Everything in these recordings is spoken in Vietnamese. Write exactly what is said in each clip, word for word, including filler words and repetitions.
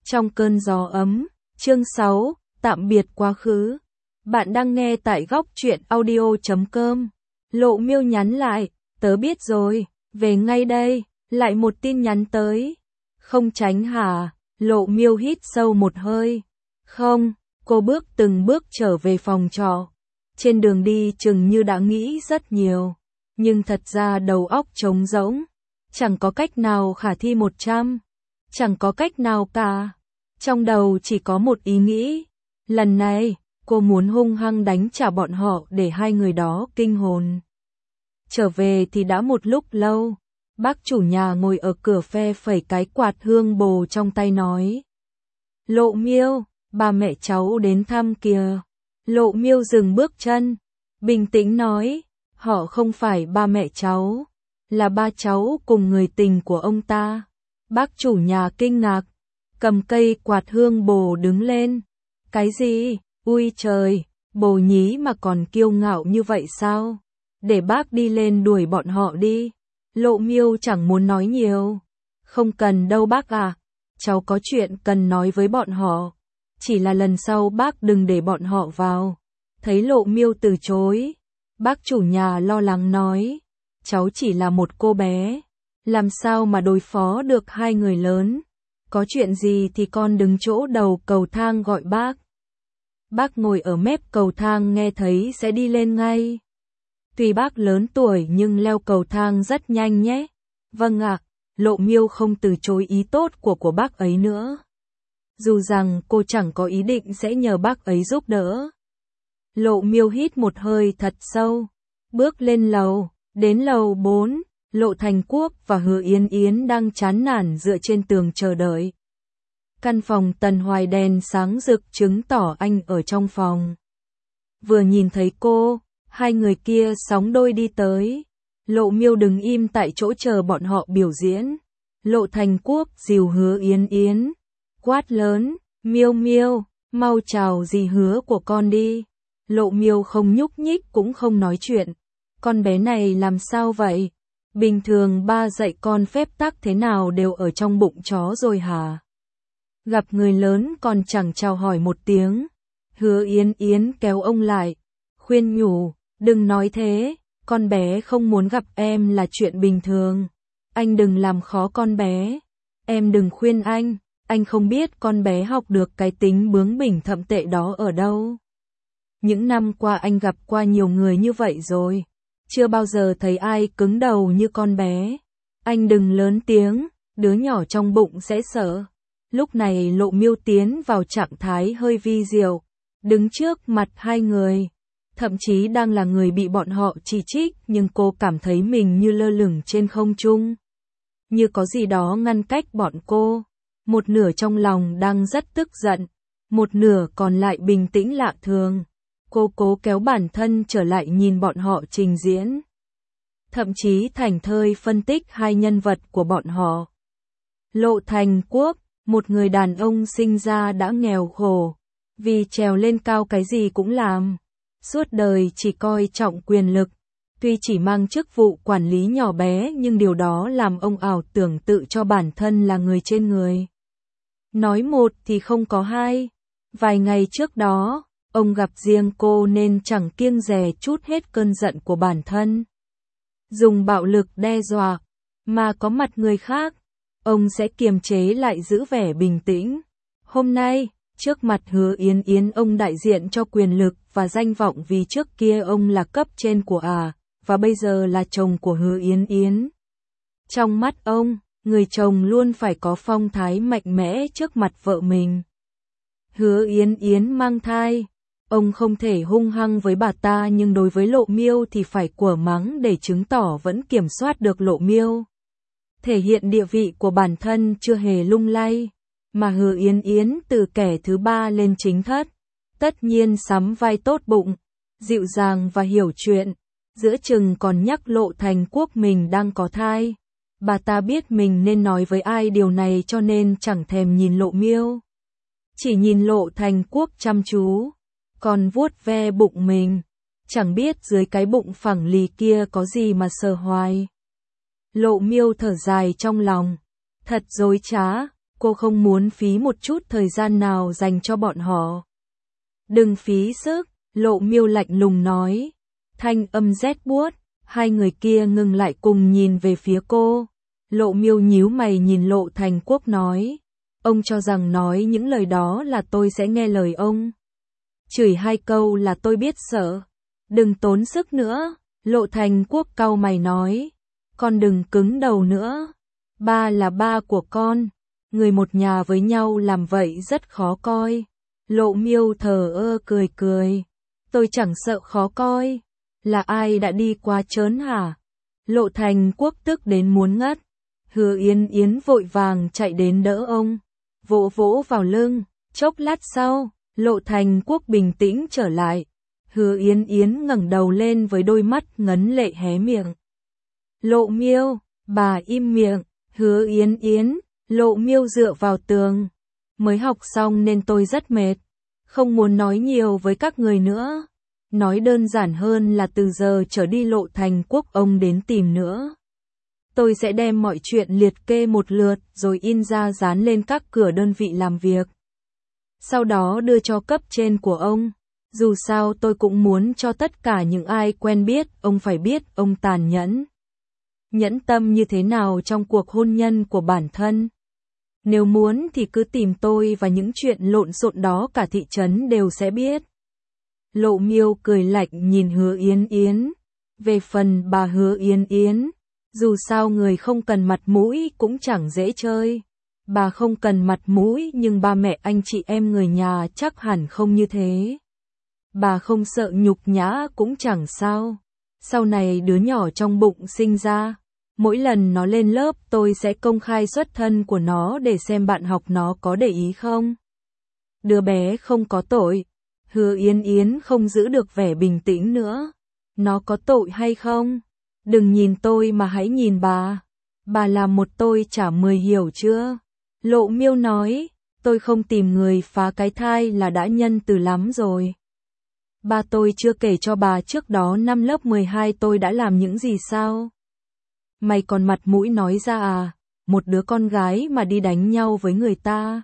Trong cơn gió ấm, chương sáu, tạm biệt quá khứ. Bạn đang nghe tại góc truyện audio chấm com. Lộ Miêu nhắn lại, tớ biết rồi, về ngay đây, lại một tin nhắn tới. Không tránh hả? Lộ Miêu hít sâu một hơi. Không, cô bước từng bước trở về phòng trọ. Trên đường đi chừng như đã nghĩ rất nhiều, nhưng thật ra đầu óc trống rỗng. Chẳng có cách nào khả thi một trăm. Chẳng có cách nào cả. Trong đầu chỉ có một ý nghĩ. Lần này, cô muốn hung hăng đánh trả bọn họ để hai người đó kinh hồn. Trở về thì đã một lúc lâu. Bác chủ nhà ngồi ở cửa phe phẩy cái quạt hương bồ trong tay nói. Lộ Miêu, ba mẹ cháu đến thăm kìa. Lộ Miêu dừng bước chân, bình tĩnh nói, họ không phải ba mẹ cháu, là ba cháu cùng người tình của ông ta. Bác chủ nhà kinh ngạc, cầm cây quạt hương bồ đứng lên. Cái gì? Ui trời, bồ nhí mà còn kiêu ngạo như vậy sao? Để bác đi lên đuổi bọn họ đi. Lộ Miêu chẳng muốn nói nhiều. Không cần đâu bác à, cháu có chuyện cần nói với bọn họ. Chỉ là lần sau bác đừng để bọn họ vào. Thấy Lộ Miêu từ chối, bác chủ nhà lo lắng nói, cháu chỉ là một cô bé, làm sao mà đối phó được hai người lớn. Có chuyện gì thì con đứng chỗ đầu cầu thang gọi bác. Bác ngồi ở mép cầu thang nghe thấy sẽ đi lên ngay. Tuy bác lớn tuổi nhưng leo cầu thang rất nhanh nhé. Vâng ạ, Lộ Miêu không từ chối ý tốt của của bác ấy nữa. Dù rằng cô chẳng có ý định sẽ nhờ bác ấy giúp đỡ. Lộ Miêu hít một hơi thật sâu, bước lên lầu, đến lầu bốn, Lộ Thành Quốc và Hứa Yến Yến đang chán nản dựa trên tường chờ đợi. Căn phòng Tần Hoài đèn sáng rực chứng tỏ anh ở trong phòng. Vừa nhìn thấy cô, hai người kia sóng đôi đi tới. Lộ Miêu đứng im tại chỗ chờ bọn họ biểu diễn. Lộ Thành Quốc dìu Hứa Yến Yến, quát lớn, Miêu Miêu, mau chào dì Hứa của con đi. Lộ Miêu không nhúc nhích cũng không nói chuyện. Con bé này làm sao vậy? Bình thường ba dạy con phép tắc thế nào đều ở trong bụng chó rồi hả? Gặp người lớn còn chẳng chào hỏi một tiếng. Hứa Yến Yến kéo ông lại, khuyên nhủ, đừng nói thế, con bé không muốn gặp em là chuyện bình thường. Anh đừng làm khó con bé. Em đừng khuyên anh. Anh không biết con bé học được cái tính bướng bỉnh thậm tệ đó ở đâu. Những năm qua anh gặp qua nhiều người như vậy rồi. Chưa bao giờ thấy ai cứng đầu như con bé. Anh đừng lớn tiếng, đứa nhỏ trong bụng sẽ sợ. Lúc này Lộ Miêu tiến vào trạng thái hơi vi diệu, đứng trước mặt hai người. Thậm chí đang là người bị bọn họ chỉ trích nhưng cô cảm thấy mình như lơ lửng trên không trung. Như có gì đó ngăn cách bọn cô. Một nửa trong lòng đang rất tức giận, một nửa còn lại bình tĩnh lạ thường. Cô cố kéo bản thân trở lại nhìn bọn họ trình diễn. Thậm chí thảnh thơi phân tích hai nhân vật của bọn họ. Lộ Thành Quốc, một người đàn ông sinh ra đã nghèo khổ, vì trèo lên cao cái gì cũng làm. Suốt đời chỉ coi trọng quyền lực, tuy chỉ mang chức vụ quản lý nhỏ bé nhưng điều đó làm ông ảo tưởng tự cho bản thân là người trên người. Nói một thì không có hai. Vài ngày trước đó, ông gặp riêng cô nên chẳng kiêng dè chút hết cơn giận của bản thân. Dùng bạo lực đe dọa, mà có mặt người khác, ông sẽ kiềm chế lại giữ vẻ bình tĩnh. Hôm nay, trước mặt Hứa Yến Yến ông đại diện cho quyền lực và danh vọng vì trước kia ông là cấp trên của à, và bây giờ là chồng của Hứa Yến Yến. Trong mắt ông, người chồng luôn phải có phong thái mạnh mẽ trước mặt vợ mình. Hứa Yến Yến mang thai, ông không thể hung hăng với bà ta nhưng đối với Lộ Miêu thì phải quở mắng để chứng tỏ vẫn kiểm soát được Lộ Miêu. Thể hiện địa vị của bản thân chưa hề lung lay, mà Hứa Yến Yến từ kẻ thứ ba lên chính thất. Tất nhiên sắm vai tốt bụng, dịu dàng và hiểu chuyện, giữa chừng còn nhắc Lộ Thành Quốc mình đang có thai. Bà ta biết mình nên nói với ai điều này cho nên chẳng thèm nhìn Lộ Miêu. Chỉ nhìn Lộ Thành Quốc chăm chú, còn vuốt ve bụng mình, chẳng biết dưới cái bụng phẳng lì kia có gì mà sờ hoài. Lộ Miêu thở dài trong lòng, thật dối trá, cô không muốn phí một chút thời gian nào dành cho bọn họ. Đừng phí sức, Lộ Miêu lạnh lùng nói. Thanh âm rét buốt, hai người kia ngừng lại cùng nhìn về phía cô. Lộ Miêu nhíu mày nhìn Lộ Thành Quốc nói. Ông cho rằng nói những lời đó là tôi sẽ nghe lời ông. Chửi hai câu là tôi biết sợ. Đừng tốn sức nữa, Lộ Thành Quốc cau mày nói. Con đừng cứng đầu nữa. Ba là ba của con. Người một nhà với nhau làm vậy rất khó coi. Lộ Miêu thờ ơ cười cười. Tôi chẳng sợ khó coi. Là ai đã đi quá trớn hả? Lộ Thành Quốc tức đến muốn ngất. Hứa Yến Yến vội vàng chạy đến đỡ ông. Vỗ vỗ vào lưng. Chốc lát sau, Lộ Thành Quốc bình tĩnh trở lại. Hứa Yến Yến ngẩng đầu lên với đôi mắt ngấn lệ hé miệng. Lộ Miêu, bà im miệng. Hứa Yến Yến, Lộ Miêu dựa vào tường. Mới học xong nên tôi rất mệt. Không muốn nói nhiều với các người nữa. Nói đơn giản hơn là từ giờ trở đi Lộ Thành Quốc ông đến tìm nữa. Tôi sẽ đem mọi chuyện liệt kê một lượt rồi in ra dán lên các cửa đơn vị làm việc. Sau đó đưa cho cấp trên của ông. Dù sao tôi cũng muốn cho tất cả những ai quen biết ông phải biết ông tàn nhẫn. Nhẫn tâm như thế nào trong cuộc hôn nhân của bản thân. Nếu muốn thì cứ tìm tôi và những chuyện lộn xộn đó cả thị trấn đều sẽ biết. Lộ Miêu cười lạnh nhìn Hứa Yến Yến. Về phần bà Hứa Yến Yến, dù sao người không cần mặt mũi cũng chẳng dễ chơi. Bà không cần mặt mũi nhưng ba mẹ anh chị em người nhà chắc hẳn không như thế. Bà không sợ nhục nhã cũng chẳng sao. Sau này đứa nhỏ trong bụng sinh ra, mỗi lần nó lên lớp tôi sẽ công khai xuất thân của nó để xem bạn học nó có để ý không. Đứa bé không có tội. Hứa Yến Yến không giữ được vẻ bình tĩnh nữa. Nó có tội hay không? Đừng nhìn tôi mà hãy nhìn bà. Bà làm một tôi chả mười hiểu chưa? Lộ Miêu nói, tôi không tìm người phá cái thai là đã nhân từ lắm rồi. Ba tôi chưa kể cho bà trước đó năm lớp mười hai tôi đã làm những gì sao? Mày còn mặt mũi nói ra à? Một đứa con gái mà đi đánh nhau với người ta.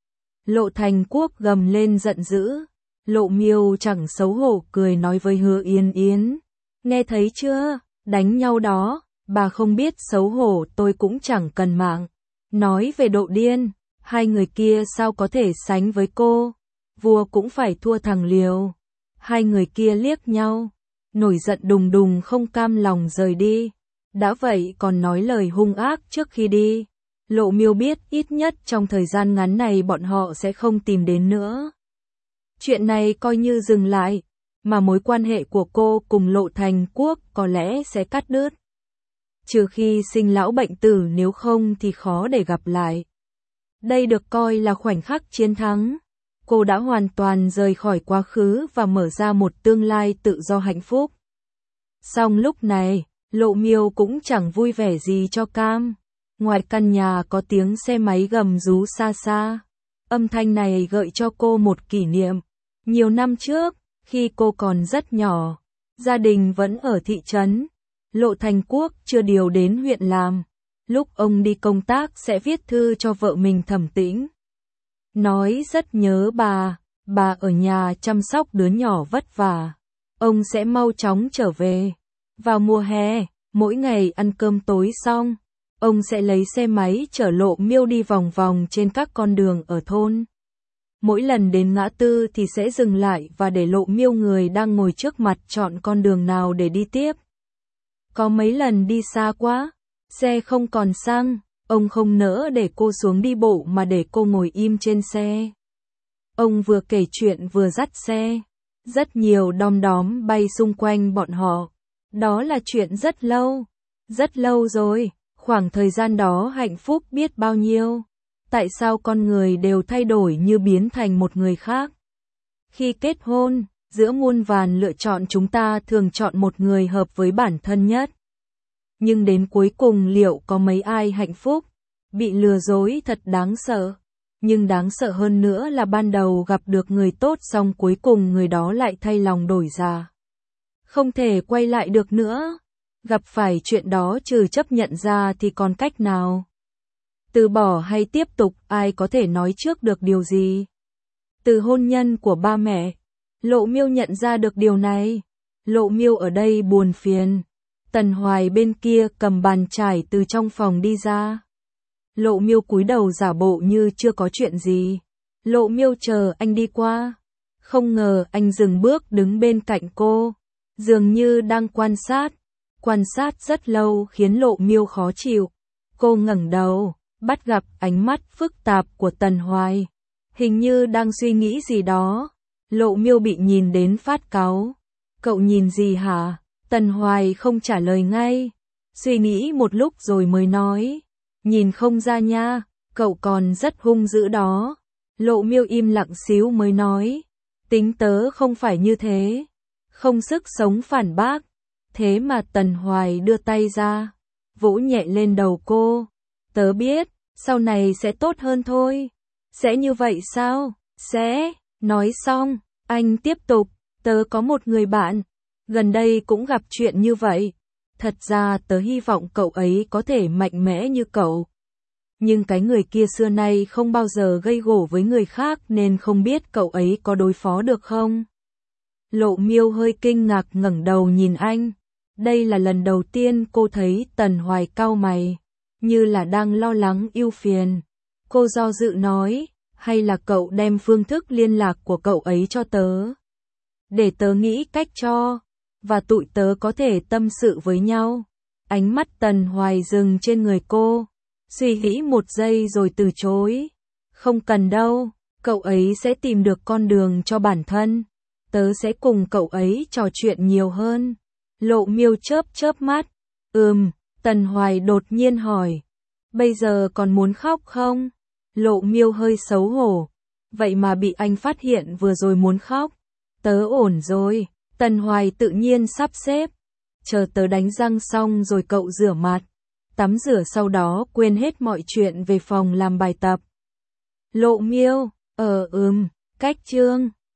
Lộ Thành Quốc gầm lên giận dữ. Lộ Miêu chẳng xấu hổ cười nói với Hứa Yến Yến. Nghe thấy chưa? Đánh nhau đó, bà không biết xấu hổ tôi cũng chẳng cần mạng. Nói về độ điên, hai người kia sao có thể sánh với cô? Vua cũng phải thua thằng liều. Hai người kia liếc nhau, nổi giận đùng đùng không cam lòng rời đi. Đã vậy còn nói lời hung ác trước khi đi. Lộ Miêu biết ít nhất trong thời gian ngắn này bọn họ sẽ không tìm đến nữa. Chuyện này coi như dừng lại, mà mối quan hệ của cô cùng Lộ Thành Quốc có lẽ sẽ cắt đứt. Trừ khi sinh lão bệnh tử, nếu không thì khó để gặp lại. Đây được coi là khoảnh khắc chiến thắng. Cô đã hoàn toàn rời khỏi quá khứ và mở ra một tương lai tự do hạnh phúc. Song lúc này, Lộ Miêu cũng chẳng vui vẻ gì cho cam. Ngoài căn nhà có tiếng xe máy gầm rú xa xa. Âm thanh này gợi cho cô một kỷ niệm. Nhiều năm trước, khi cô còn rất nhỏ, gia đình vẫn ở thị trấn. Lộ Thành Quốc chưa điều đến huyện làm. Lúc ông đi công tác sẽ viết thư cho vợ mình Thẩm Tĩnh. Nói rất nhớ bà, bà ở nhà chăm sóc đứa nhỏ vất vả. Ông sẽ mau chóng trở về. Vào mùa hè, mỗi ngày ăn cơm tối xong, ông sẽ lấy xe máy chở Lộ Miêu đi vòng vòng trên các con đường ở thôn. Mỗi lần đến ngã tư thì sẽ dừng lại và để Lộ Miêu người đang ngồi trước mặt chọn con đường nào để đi tiếp. Có mấy lần đi xa quá, xe không còn xăng, ông không nỡ để cô xuống đi bộ mà để cô ngồi im trên xe. Ông vừa kể chuyện vừa dắt xe. Rất nhiều đom đóm bay xung quanh bọn họ. Đó là chuyện rất lâu. Rất lâu rồi. Khoảng thời gian đó hạnh phúc biết bao nhiêu. Tại sao con người đều thay đổi như biến thành một người khác? Khi kết hôn, giữa muôn vàn lựa chọn chúng ta thường chọn một người hợp với bản thân nhất. Nhưng đến cuối cùng liệu có mấy ai hạnh phúc? Bị lừa dối thật đáng sợ. Nhưng đáng sợ hơn nữa là ban đầu gặp được người tốt xong cuối cùng người đó lại thay lòng đổi dạ. Không thể quay lại được nữa. Gặp phải chuyện đó trừ chấp nhận ra thì còn cách nào? Từ bỏ hay tiếp tục, ai có thể nói trước được điều gì? Từ hôn nhân của ba mẹ, Lộ Miêu nhận ra được điều này. Lộ Miêu ở đây buồn phiền. Tần Hoài bên kia cầm bàn chải từ trong phòng đi ra. Lộ Miêu cúi đầu giả bộ như chưa có chuyện gì. Lộ Miêu chờ anh đi qua. Không ngờ anh dừng bước đứng bên cạnh cô, dường như đang quan sát. Quan sát rất lâu khiến Lộ Miêu khó chịu. Cô ngẩng đầu, bắt gặp ánh mắt phức tạp của Tần Hoài. Hình như đang suy nghĩ gì đó. Lộ Miêu bị nhìn đến phát cáu. Cậu nhìn gì hả? Tần Hoài không trả lời ngay. Suy nghĩ một lúc rồi mới nói. Nhìn không ra nha, cậu còn rất hung dữ đó. Lộ Miêu im lặng xíu mới nói. Tính tớ không phải như thế. Không sức sống phản bác. Thế mà Tần Hoài đưa tay ra, vỗ nhẹ lên đầu cô. Tớ biết, sau này sẽ tốt hơn thôi. Sẽ như vậy sao? Sẽ. Nói xong, anh tiếp tục. Tớ có một người bạn, gần đây cũng gặp chuyện như vậy. Thật ra tớ hy vọng cậu ấy có thể mạnh mẽ như cậu. Nhưng cái người kia xưa nay không bao giờ gây gổ với người khác nên không biết cậu ấy có đối phó được không? Lộ Miêu hơi kinh ngạc ngẩng đầu nhìn anh. Đây là lần đầu tiên cô thấy Tần Hoài cau mày, như là đang lo lắng ưu phiền. Cô do dự nói, hay là cậu đem phương thức liên lạc của cậu ấy cho tớ, để tớ nghĩ cách cho, và tụi tớ có thể tâm sự với nhau. Ánh mắt Tần Hoài dừng trên người cô, suy nghĩ một giây rồi từ chối. Không cần đâu, cậu ấy sẽ tìm được con đường cho bản thân. Tớ sẽ cùng cậu ấy trò chuyện nhiều hơn. Lộ Miêu chớp chớp mắt. Ừm, Tần Hoài đột nhiên hỏi. Bây giờ còn muốn khóc không? Lộ Miêu hơi xấu hổ. Vậy mà bị anh phát hiện vừa rồi muốn khóc. Tớ ổn rồi. Tần Hoài tự nhiên sắp xếp. Chờ tớ đánh răng xong rồi cậu rửa mặt. Tắm rửa sau đó quên hết mọi chuyện về phòng làm bài tập. Lộ Miêu, ờ ừm, cách chương.